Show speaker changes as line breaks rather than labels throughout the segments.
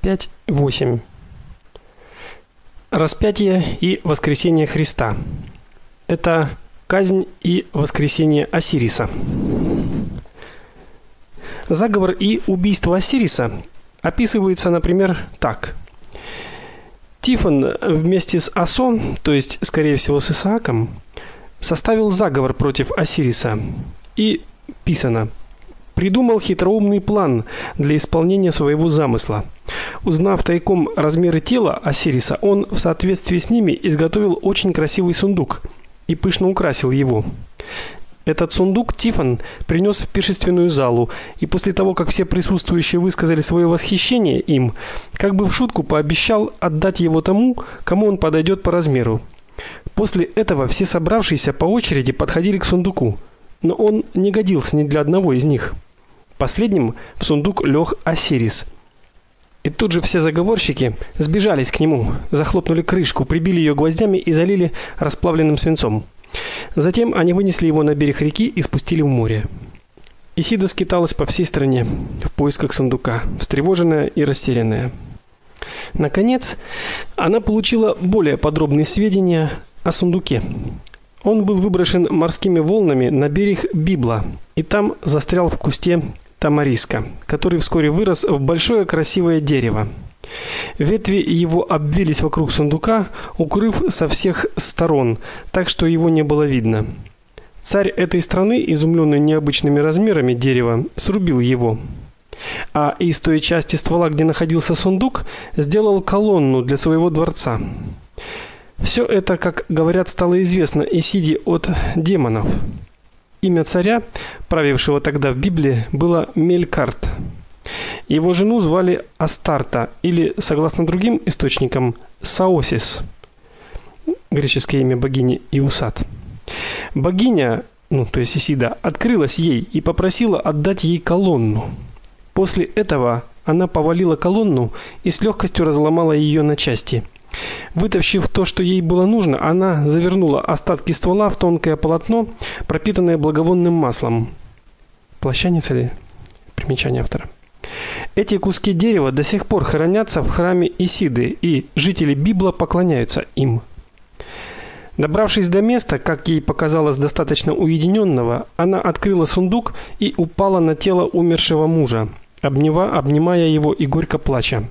5:8. Распятие и воскресение Христа. Это казнь и воскресение Осириса. Заговор и убийство Осириса описываются, например, так: Тифон вместе с Асо, то есть, скорее всего, с Исааком, составил заговор против Осириса. И писано: придумал хитроумный план для исполнения своего замысла. Узнав тайком размеры тела Осириса, он в соответствии с ними изготовил очень красивый сундук и пышно украсил его. Этот сундук Тифон принес в пиршественную залу, и после того, как все присутствующие высказали свое восхищение им, как бы в шутку пообещал отдать его тому, кому он подойдет по размеру. После этого все собравшиеся по очереди подходили к сундуку, но он не годился ни для одного из них. Последним в сундук лег Осирис. И тут же все заговорщики сбежались к нему, захлопнули крышку, прибили ее гвоздями и залили расплавленным свинцом. Затем они вынесли его на берег реки и спустили в море. Исида скиталась по всей стране в поисках сундука, встревоженная и растерянная. Наконец, она получила более подробные сведения о сундуке. Он был выброшен морскими волнами на берег Библа, и там застрял в кусте тамариска, который вскоре вырос в большое красивое дерево. Ветви его обвились вокруг сундука, укрыв со всех сторон, так что его не было видно. Царь этой страны, изумленный необычными размерами дерева, срубил его. А из той части ствола, где находился сундук, сделал колонну для своего дворца. Все это, как говорят, стало известно Исиде от демонов. Имя царя, правившего тогда в Библии, было Мелькарт. Его жену звали Астарта, или, согласно другим источникам, Саосис. Греческое имя богини Иусат. Богиня, то есть Исида, открылась ей и попросила отдать ей колонну. После этого она повалила колонну и с легкостью разломала ее на части. Вытащив то, что ей было нужно, она завернула остатки ствола в тонкое полотно, пропитанное благовонным маслом. Плащаница ли? Примечание автора. Эти куски дерева до сих пор хранятся в храме Исиды, и жители Библа поклоняются им. Добравшись до места, как ей показалось, достаточно уединенного, она открыла сундук и упала на тело умершего мужа, обнимая его и горько плача.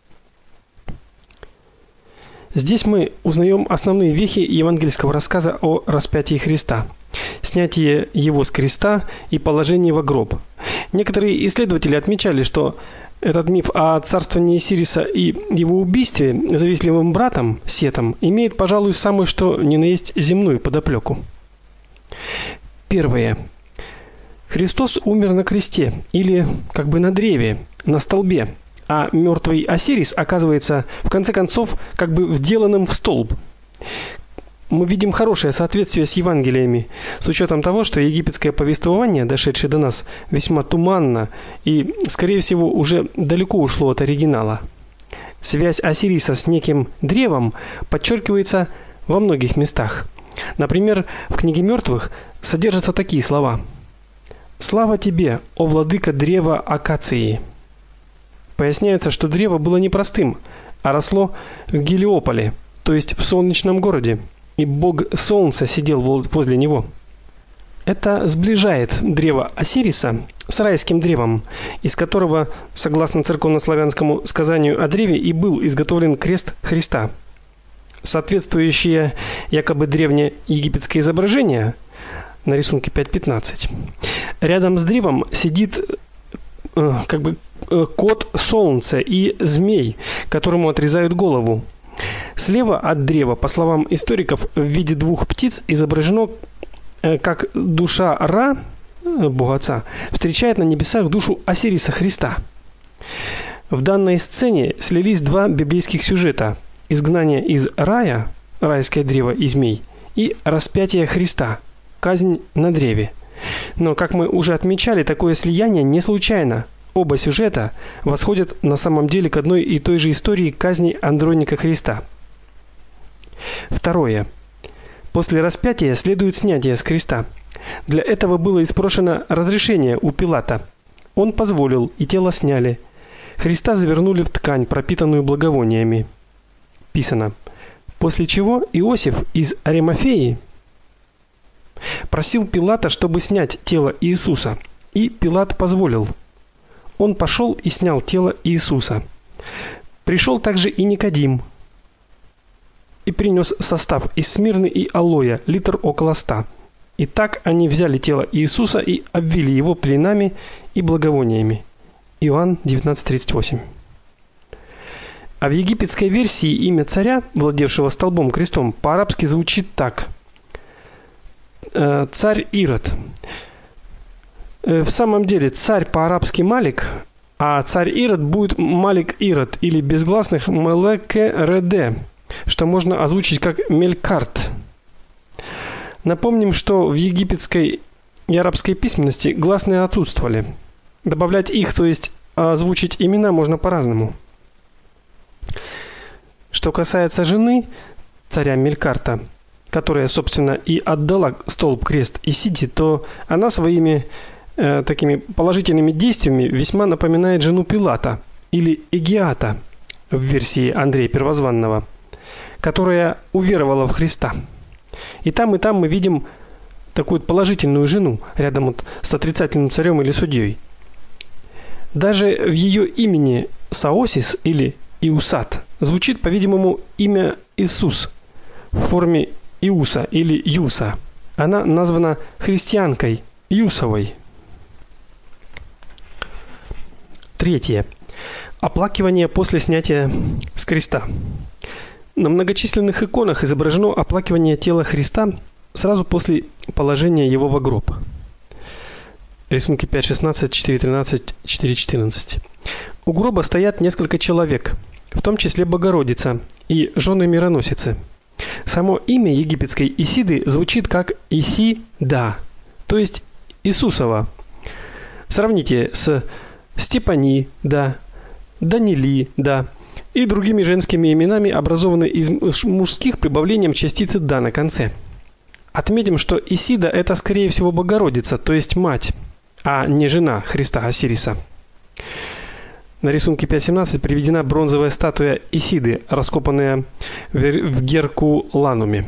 Здесь мы узнаем основные вехи евангельского рассказа о распятии Христа, снятие его с креста и положение в гроб. Некоторые исследователи отмечали, что этот миф о царствовании Осириса и его убийстве завистливым братом Сетом имеет, пожалуй, самую что ни на есть земную подоплеку. Первое. Христос умер на кресте или как бы на древе, на столбе, а мертвый Осирис оказывается в конце концов как бы вделанным в столб. Мы видим хорошее соответствие с Евангелиями, с учетом того, что египетское повествование, дошедшее до нас, весьма туманно и, скорее всего, уже далеко ушло от оригинала. Связь Осириса с неким древом подчеркивается во многих местах. Например, в книге мертвых содержатся такие слова: «Слава тебе, о владыка древа акации». Поясняется, что древо было не простым, а росло в Гелиополе, то есть в солнечном городе, и бог солнца сидел возле него. Это сближает древо Осириса с райским древом, из которого, согласно церковнославянскому сказанию о древе, и был изготовлен крест Христа. Соответствующее якобы древнеегипетское изображение на рисунке 5.15. Рядом с древом сидит кот солнца и змей, которому отрезают голову. Слева от древа, по словам историков, в виде двух птиц изображено, как душа Ра, бога отца, встречает на небесах душу Осириса Христа. В данной сцене слились два библейских сюжета: изгнание из рая, райское древо и змей, и распятие Христа, казнь на древе. Но, как мы уже отмечали, такое слияние не случайно. Оба сюжета восходят на самом деле к одной и той же истории казни Андроника Христа. Второе. После распятия следует снятие с креста. Для этого было испрошено разрешение у Пилата. Он позволил, и тело сняли. Христа завернули в ткань, пропитанную благовониями. Писано: после чего Иосиф из Аримафеи просил Пилата, чтобы снять тело Иисуса, и Пилат позволил. Он пошел и снял тело Иисуса. Пришел также и Никодим и принес состав из смирны и алоэ, литр около 100. И так они взяли тело Иисуса и обвили его пленами и благовониями. Иоанн 19:38. А в египетской версии имя царя, владевшего столбом крестом, по-арабски звучит так: царь Ирод. В самом деле царь по-арабски Малик, а царь Ирод будет Малик Ирод или безгласных Мелеке-Реде, что можно озвучить как Мелькарт. Напомним, что в египетской и арабской письменности гласные отсутствовали. Добавлять их, то есть озвучить имена, можно по-разному. Что касается жены царя Мелькарта, которая, собственно, и отдала столб крест Исиде, то она своими такими положительными действиями весьма напоминает жену Пилата или Эгиата в версии Андрея Первозванного, которая уверовала в Христа. И там мы видим такую положительную жену рядом с отрицательным царем или судьей. Даже в ее имени Саосис или Иусат звучит, по-видимому, имя Иисус в форме Иуса или Юса. Она названа христианкой Юсовой. Третье. Оплакивание после снятия с креста. На многочисленных иконах изображено оплакивание тела Христа сразу после положения его во гроб. Рисунки 5:16, 4:13, 4:14. У гроба стоят несколько человек, в том числе Богородица и жены мироносицы. Само имя египетской Исиды звучит как Исида, то есть Иисусова. Сравните с Степанида, Данилида и другими женскими именами, образованные из мужских прибавлением частицы да на конце. Отметим, что Исида это скорее всего Богородица, то есть мать, а не жена Христа Осириса. На рисунке 5:17 приведена бронзовая статуя Исиды, раскопанная в Геркулануме.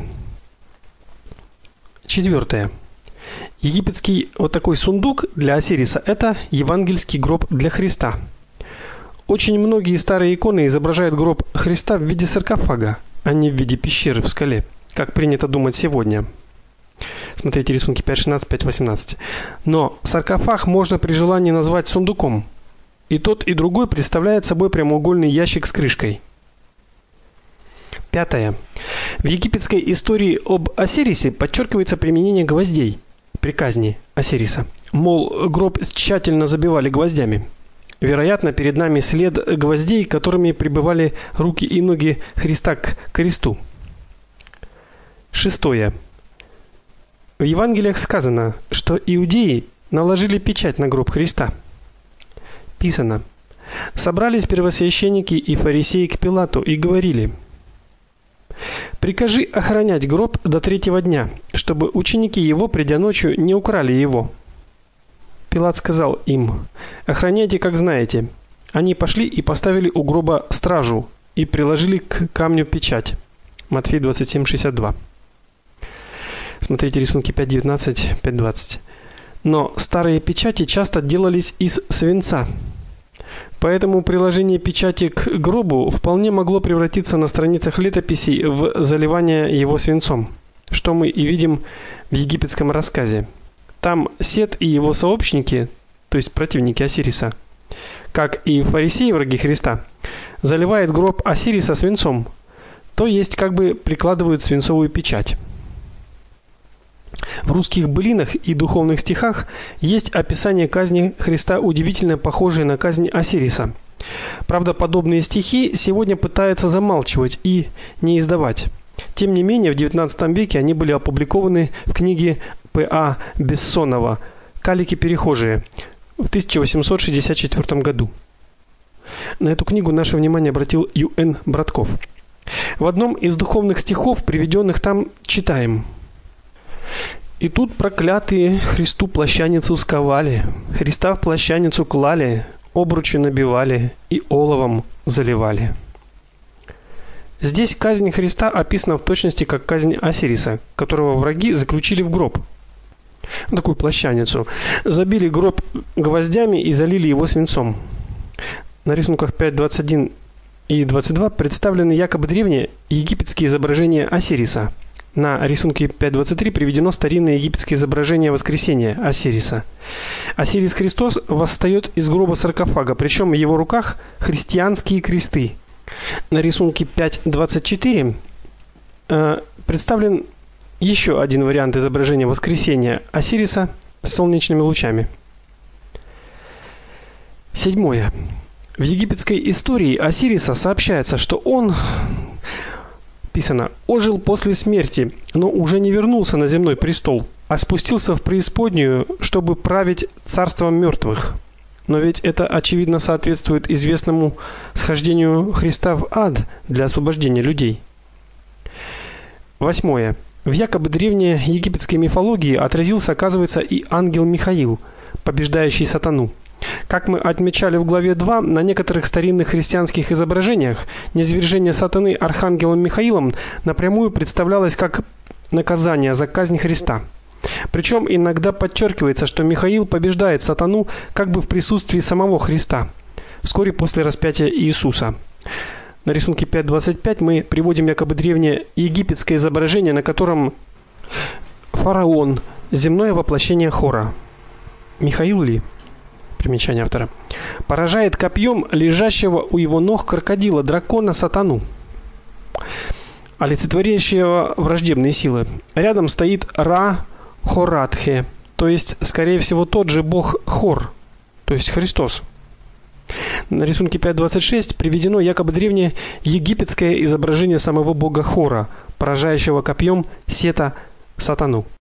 Четвертое. Египетский вот такой сундук для Осириса это евангельский гроб для Христа. Очень многие старые иконы изображают гроб Христа в виде саркофага, а не в виде пещеры в скале, как принято думать сегодня. Смотрите рисунки 5:16, 5:18. Но саркофаг можно при желании назвать сундуком. И тот, и другой представляет собой прямоугольный ящик с крышкой. Пятое. В египетской истории об Осирисе подчеркивается применение гвоздей при казни Осириса. Мол, гроб тщательно забивали гвоздями. Вероятно, перед нами след гвоздей, которыми прибивали руки и ноги Христа к кресту. Шестое. В Евангелиях сказано, что иудеи наложили печать на гроб Христа. Писано: собрались первосвященники и фарисеи к Пилату и говорили: прикажи охранять гроб до 3-го дня, чтобы ученики его, придя ночью, не украли его. Пилат сказал им: охраняйте, как знаете. Они пошли и поставили у гроба стражу и приложили к камню печать. Матфея 27:62. Смотрите рисунки 5:19, 5:20. Но старые печати часто делались из свинца. Поэтому приложение печати к гробу вполне могло превратиться на страницах летописей в заливание его свинцом, что мы и видим в египетском рассказе. Там Сет и его сообщники, то есть противники Осириса, как и фарисеи, враги Христа, заливают гроб Осириса свинцом, то есть как бы прикладывают свинцовую печать. В русских былинах и духовных стихах есть описание казни Христа, удивительно похожее на казнь Осириса. Правда, подобные стихи сегодня пытаются замалчивать и не издавать. Тем не менее, в XIX веке они были опубликованы в книге П.А. Бессонова «Калики перехожие» в 1864 году. На эту книгу наше внимание обратил Ю.Н. Братков. В одном из духовных стихов, приведенных там, читаем: «И тут проклятые Христу плащаницу сковали, Христа в плащаницу клали, обручи набивали и оловом заливали. Здесь казнь Христа описана в точности как казнь Осириса, которого враги заключили в гроб. Такую плащаницу. Забили гроб гвоздями и залили его свинцом. На рисунках 5.21 и 22 представлены якобы древние египетские изображения Осириса. На рисунке 5.23 приведено старинное египетское изображение воскресения Осириса. Осирис Христос восстает из гроба саркофага, причем в его руках христианские кресты. На рисунке 5.24 представлен еще один вариант изображения воскресения Осириса с солнечными лучами. 7. В египетской истории Осириса сообщается, что он ожил после смерти, но уже не вернулся на земной престол, а спустился в преисподнюю, чтобы править царством мертвых. Но ведь это очевидно соответствует известному схождению Христа в ад для освобождения людей. 8. В якобы древней египетской мифологии отразился, оказывается, и ангел Михаил, побеждающий сатану. Как мы отмечали в главе 2, на некоторых старинных христианских изображениях низвержение сатаны архангелом Михаилом напрямую представлялось как наказание за казнь Христа. Причем иногда подчеркивается, что Михаил побеждает сатану как бы в присутствии самого Христа, вскоре после распятия Иисуса. На рисунке 5.25 мы приводим якобы древнее египетское изображение, на котором фараон, земное воплощение Хора. Михаил ли? Примечание автора. Поражает копьем лежащего у его ног крокодила, дракона сатану, олицетворяющего враждебные силы. Рядом стоит Ра-Хоратхе, то есть, скорее всего, тот же бог Хор, то есть Христос. На рисунке 5.26 приведено якобы древнее египетское изображение самого бога Хора, поражающего копьем Сета сатану.